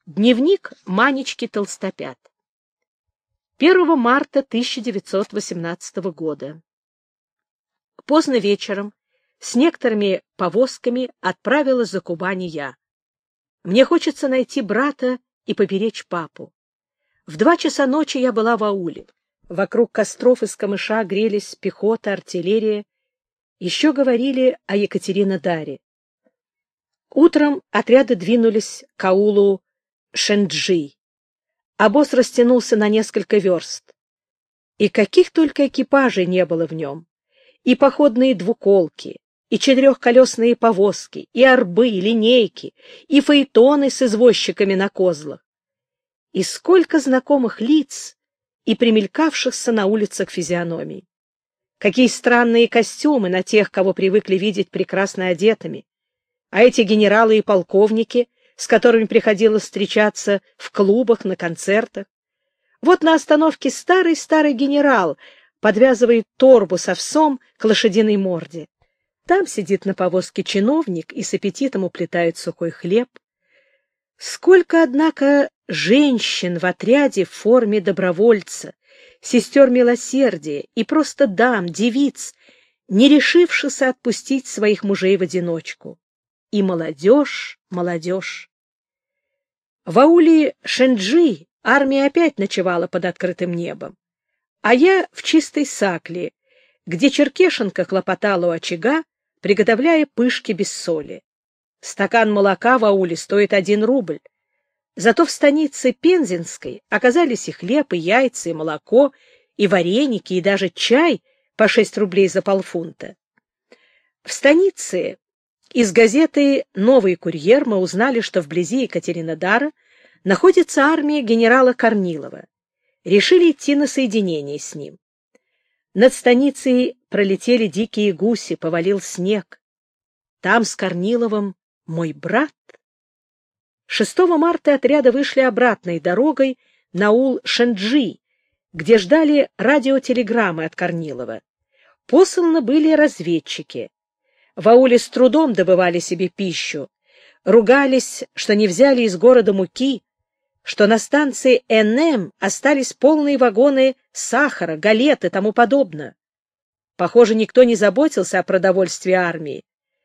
Дневник Манечки Толстопят. 1 марта 1918 года. Поздно вечером с некоторыми повозками отправилась за Кубань я. Мне хочется найти брата и поберечь папу. В 2 часа ночи я была в ауле. Вокруг костров из камыша грелись пехота, артиллерия. Еще говорили о Екатеринодаре. Утром отряды двинулись к аулу Шенджи. Обоз растянулся на несколько верст. И каких только экипажей не было в нем. И походные двуколки, и 4-колесные повозки, и орбы, и линейки, и фаэтоны с извозчиками на козлах. И сколько знакомых лиц и примелькавшихся на улицах физиономий. Какие странные костюмы на тех, кого привыкли видеть прекрасно одетыми. А эти генералы и полковники, с которыми приходилось встречаться в клубах, на концертах. Вот на остановке старый-старый генерал подвязывает торбу с овсом к лошадиной морде. Там сидит на повозке чиновник и с аппетитом уплетает сухой хлеб. Сколько, однако, женщин в отряде в форме добровольца, сестер милосердия и просто дам, девиц, не решившихся отпустить своих мужей в одиночку. И молодежь, молодежь. В ауле Шенджи армия опять ночевала под открытым небом, а я в чистой сакле, где Черкешенко хлопотала у очага, приготовляя пышки без соли. Стакан молока в ауле стоит 1 рубль. Зато в станице Пензенской оказались и хлеб, и яйца, и молоко, и вареники, и даже чай по 6 рублей за полфунта. В станице из газеты «Новый курьер» мы узнали, что вблизи Екатеринодара находится армия генерала Корнилова. Решили идти на соединение с ним. Над станицей пролетели дикие гуси, повалил снег. Там с Корниловым мой брат. 6 марта отряды вышли обратной дорогой на аул Шенджи, где ждали радиотелеграммы от Корнилова. Посланы были разведчики. В ауле с трудом добывали себе пищу, ругались, что не взяли из города муки, что на станции НМ остались полные вагоны сахара, галет и тому подобное. Похоже, никто не заботился о продовольствии армии.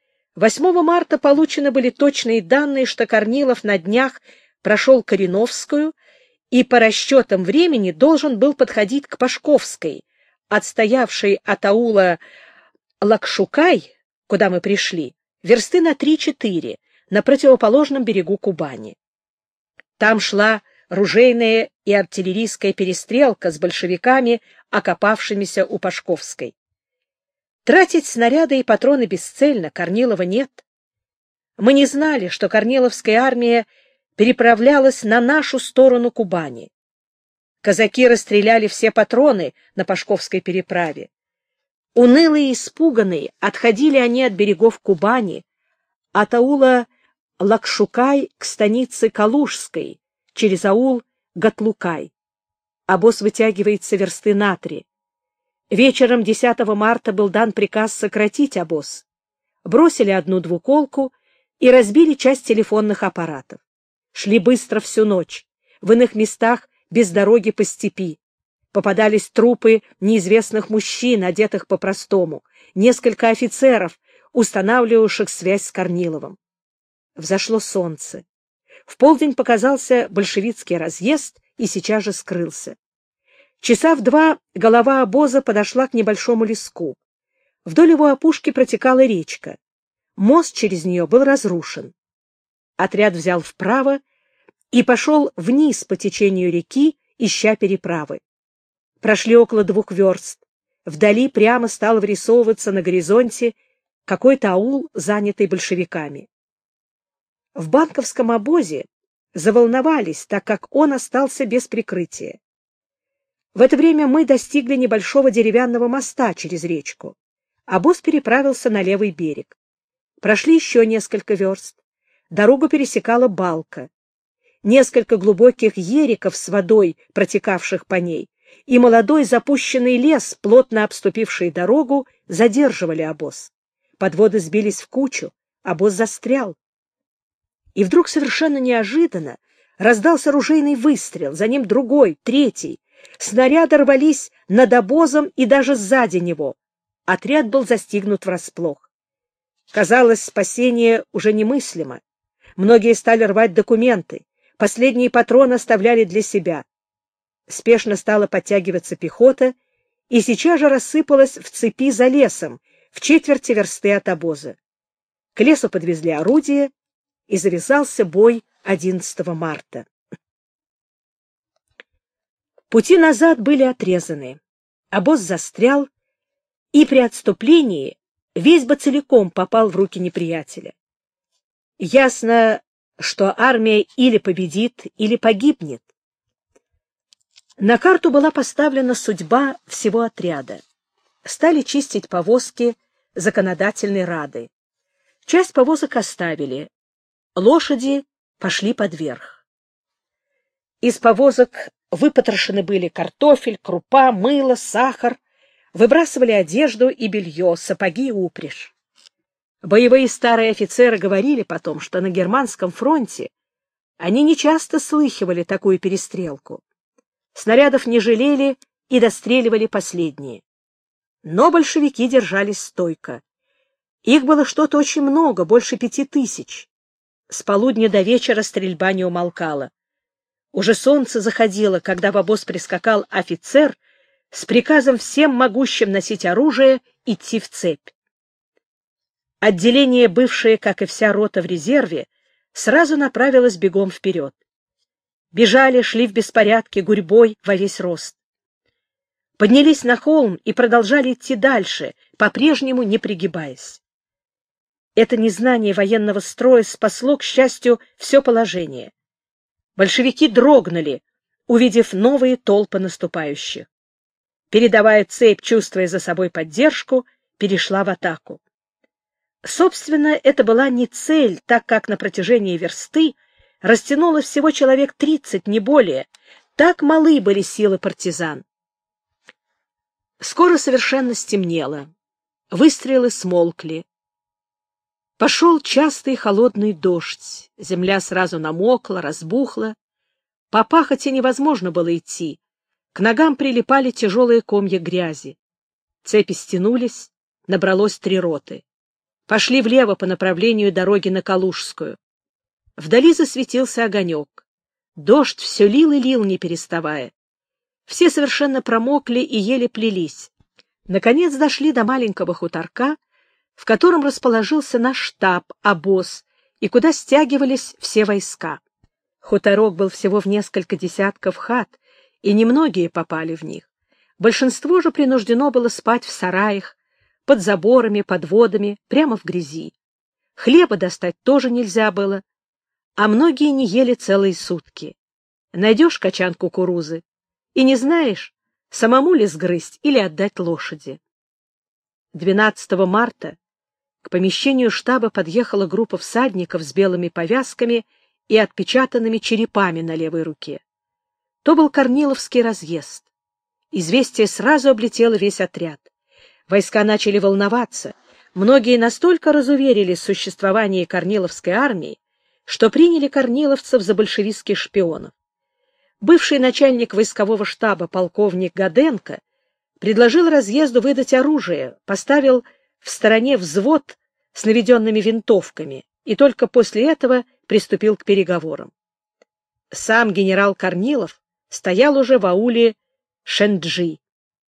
8 марта получены были точные данные, что Корнилов на днях прошел Кореновскую и по расчетам времени должен был подходить к Пашковской, отстоявшей от аула Лакшукай, куда мы пришли, версты на 3-4, на противоположном берегу Кубани. Там шла ружейная и артиллерийская перестрелка с большевиками, окопавшимися у Пашковской. Тратить снаряды и патроны бесцельно, Корнилова нет. Мы не знали, что Корниловская армия переправлялась на нашу сторону Кубани. Казаки расстреляли все патроны на Пашковской переправе. Унылые и испуганные отходили они от берегов Кубани, от аула Лакшукай к станице Калужской, через аул Гатлукай. Обоз вытягивается версты на 3. Вечером 10 марта был дан приказ сократить обоз. Бросили 1 двуколку и разбили часть телефонных аппаратов. Шли быстро всю ночь, в иных местах без дороги по степи. Попадались трупы неизвестных мужчин, одетых по-простому, несколько офицеров, устанавливавших связь с Корниловым. Взошло солнце. В полдень показался большевистский разъезд и сейчас же скрылся. Часа в 2 голова обоза подошла к небольшому леску. Вдоль его опушки протекала речка. Мост через нее был разрушен. Отряд взял вправо и пошел вниз по течению реки, ища переправы. Прошли около 2 верст. Вдали прямо стал вырисовываться на горизонте какой-то аул, занятый большевиками. В банковском обозе заволновались, так как он остался без прикрытия. В это время мы достигли небольшого деревянного моста через речку. Обоз переправился на левый берег. Прошли еще несколько верст. Дорогу пересекала балка. Несколько глубоких ериков с водой, протекавших по ней, и молодой запущенный лес, плотно обступивший дорогу, задерживали обоз. Подводы сбились в кучу, обоз застрял. И вдруг совершенно неожиданно Раздался ружейный выстрел, за ним другой, третий. Снаряды рвались над обозом и даже сзади него. Отряд был застигнут врасплох. Казалось, спасение уже немыслимо. Многие стали рвать документы. Последние патроны оставляли для себя. Спешно стала подтягиваться пехота, и сейчас же рассыпалась в цепи за лесом, в четверти версты от обоза. К лесу подвезли орудия, и завязался бой 11 марта. Пути назад были отрезаны, обоз застрял, и при отступлении весь бы целиком попал в руки неприятеля. Ясно, что армия или победит, или погибнет. На карту была поставлена судьба всего отряда. Стали чистить повозки законодательной рады. Часть повозок оставили, лошади пошли под верх. Из повозок выпотрошены были картофель, крупа, мыло, сахар, выбрасывали одежду и белье, сапоги и упряжь. Боевые старые офицеры говорили потом, что на германском фронте они нечасто слыхивали такую перестрелку. Снарядов не жалели и достреливали последние. Но большевики держались стойко. Их было что-то очень много, больше 5000. С полудня до вечера стрельба не умолкала. Уже солнце заходило, когда в обоз прискакал офицер с приказом всем могущим носить оружие идти в цепь. Отделение, бывшее, как и вся рота в резерве, сразу направилось бегом вперед. Бежали, шли в беспорядке, гурьбой во весь рост. Поднялись на холм и продолжали идти дальше, по-прежнему не пригибаясь. Это незнание военного строя спасло, к счастью, все положение. Большевики дрогнули, увидев новые толпы наступающих. Передовая цепь, чувствуя за собой поддержку, перешла в атаку. Собственно, это была не цель, так как на протяжении версты растянулось всего человек 30, не более. Так малы были силы партизан. Скоро совершенно стемнело. Выстрелы смолкли. Пошел частый холодный дождь. Земля сразу намокла, разбухла. По пахоте невозможно было идти. К ногам прилипали тяжелые комья грязи. Цепи стянулись, набралось 3 роты. Пошли влево по направлению дороги на Калужскую. Вдали засветился огонек. Дождь все лил и лил, не переставая. Все совершенно промокли и еле плелись. Наконец дошли до маленького хуторка, в котором расположился наш штаб, обоз, и куда стягивались все войска. Хуторок был всего в несколько десятков хат, и немногие попали в них. Большинство же принуждено было спать в сараях, под заборами, под водами, прямо в грязи. Хлеба достать тоже нельзя было, а многие не ели целые сутки. Найдешь качан кукурузы и не знаешь, самому ли сгрызть или отдать лошади. 12 марта к помещению штаба подъехала группа всадников с белыми повязками и отпечатанными черепами на левой руке. То был Корниловский разъезд. Известие сразу облетело весь отряд. Войска начали волноваться. Многие настолько разуверились в существовании Корниловской армии, что приняли корниловцев за большевистских шпионов. Бывший начальник войскового штаба полковник Гаденко предложил разъезду выдать оружие, поставил в стороне взвод с наведенными винтовками и только после этого приступил к переговорам. Сам генерал Корнилов стоял уже в ауле Шенджи.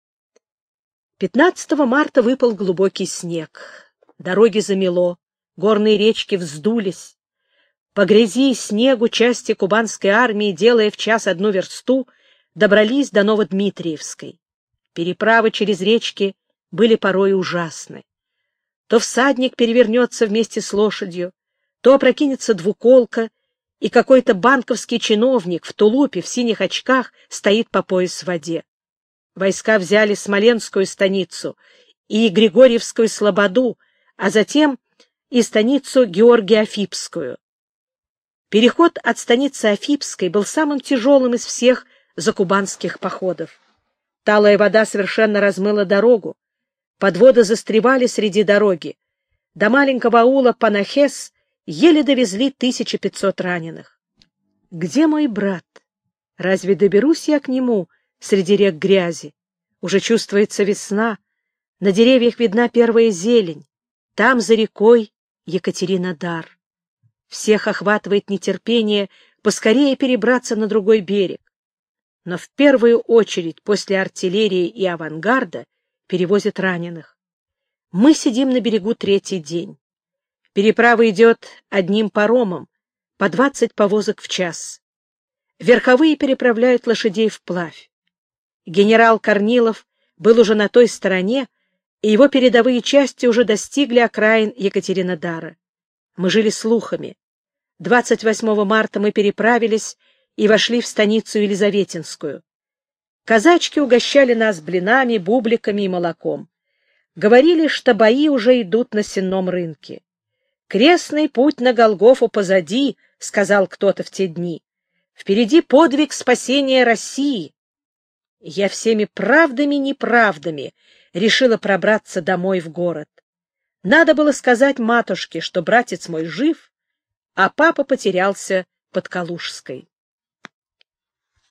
15 марта выпал глубокий снег. Дороги замело, горные речки вздулись. По грязи и снегу части кубанской армии, делая в час 1 версту, добрались до Новодмитриевской. Переправы через речки были порой ужасны. То всадник перевернется вместе с лошадью, то опрокинется двуколка, и какой-то банковский чиновник в тулупе, в синих очках стоит по пояс в воде. Войска взяли Смоленскую станицу и Григорьевскую слободу, а затем и станицу Георгия-Афипскую. Переход от станицы Афипской был самым тяжелым из всех закубанских походов. Талая вода совершенно размыла дорогу, подводы застревали среди дороги. До маленького аула Панахес еле довезли 1500 раненых. Где мой брат? Разве доберусь я к нему среди рек грязи? Уже чувствуется весна, на деревьях видна первая зелень. Там, за рекой, Екатеринодар. Всех охватывает нетерпение поскорее перебраться на другой берег. Но в первую очередь после артиллерии и авангарда перевозят раненых. Мы сидим на берегу третий день. Переправа идет одним паромом, по 20 повозок в час. Верховые переправляют лошадей вплавь. Генерал Корнилов был уже на той стороне, и его передовые части уже достигли окраин Екатеринодара. Мы жили слухами. 28 марта мы переправились и вошли в станицу Елизаветинскую. Казачки угощали нас блинами, бубликами и молоком. Говорили, что бои уже идут на сенном рынке. «Крестный путь на Голгофу позади», — сказал кто-то в те дни. «Впереди подвиг спасения России». Я всеми правдами и неправдами решила пробраться домой в город. Надо было сказать матушке, что братец мой жив, а папа потерялся под Калужской.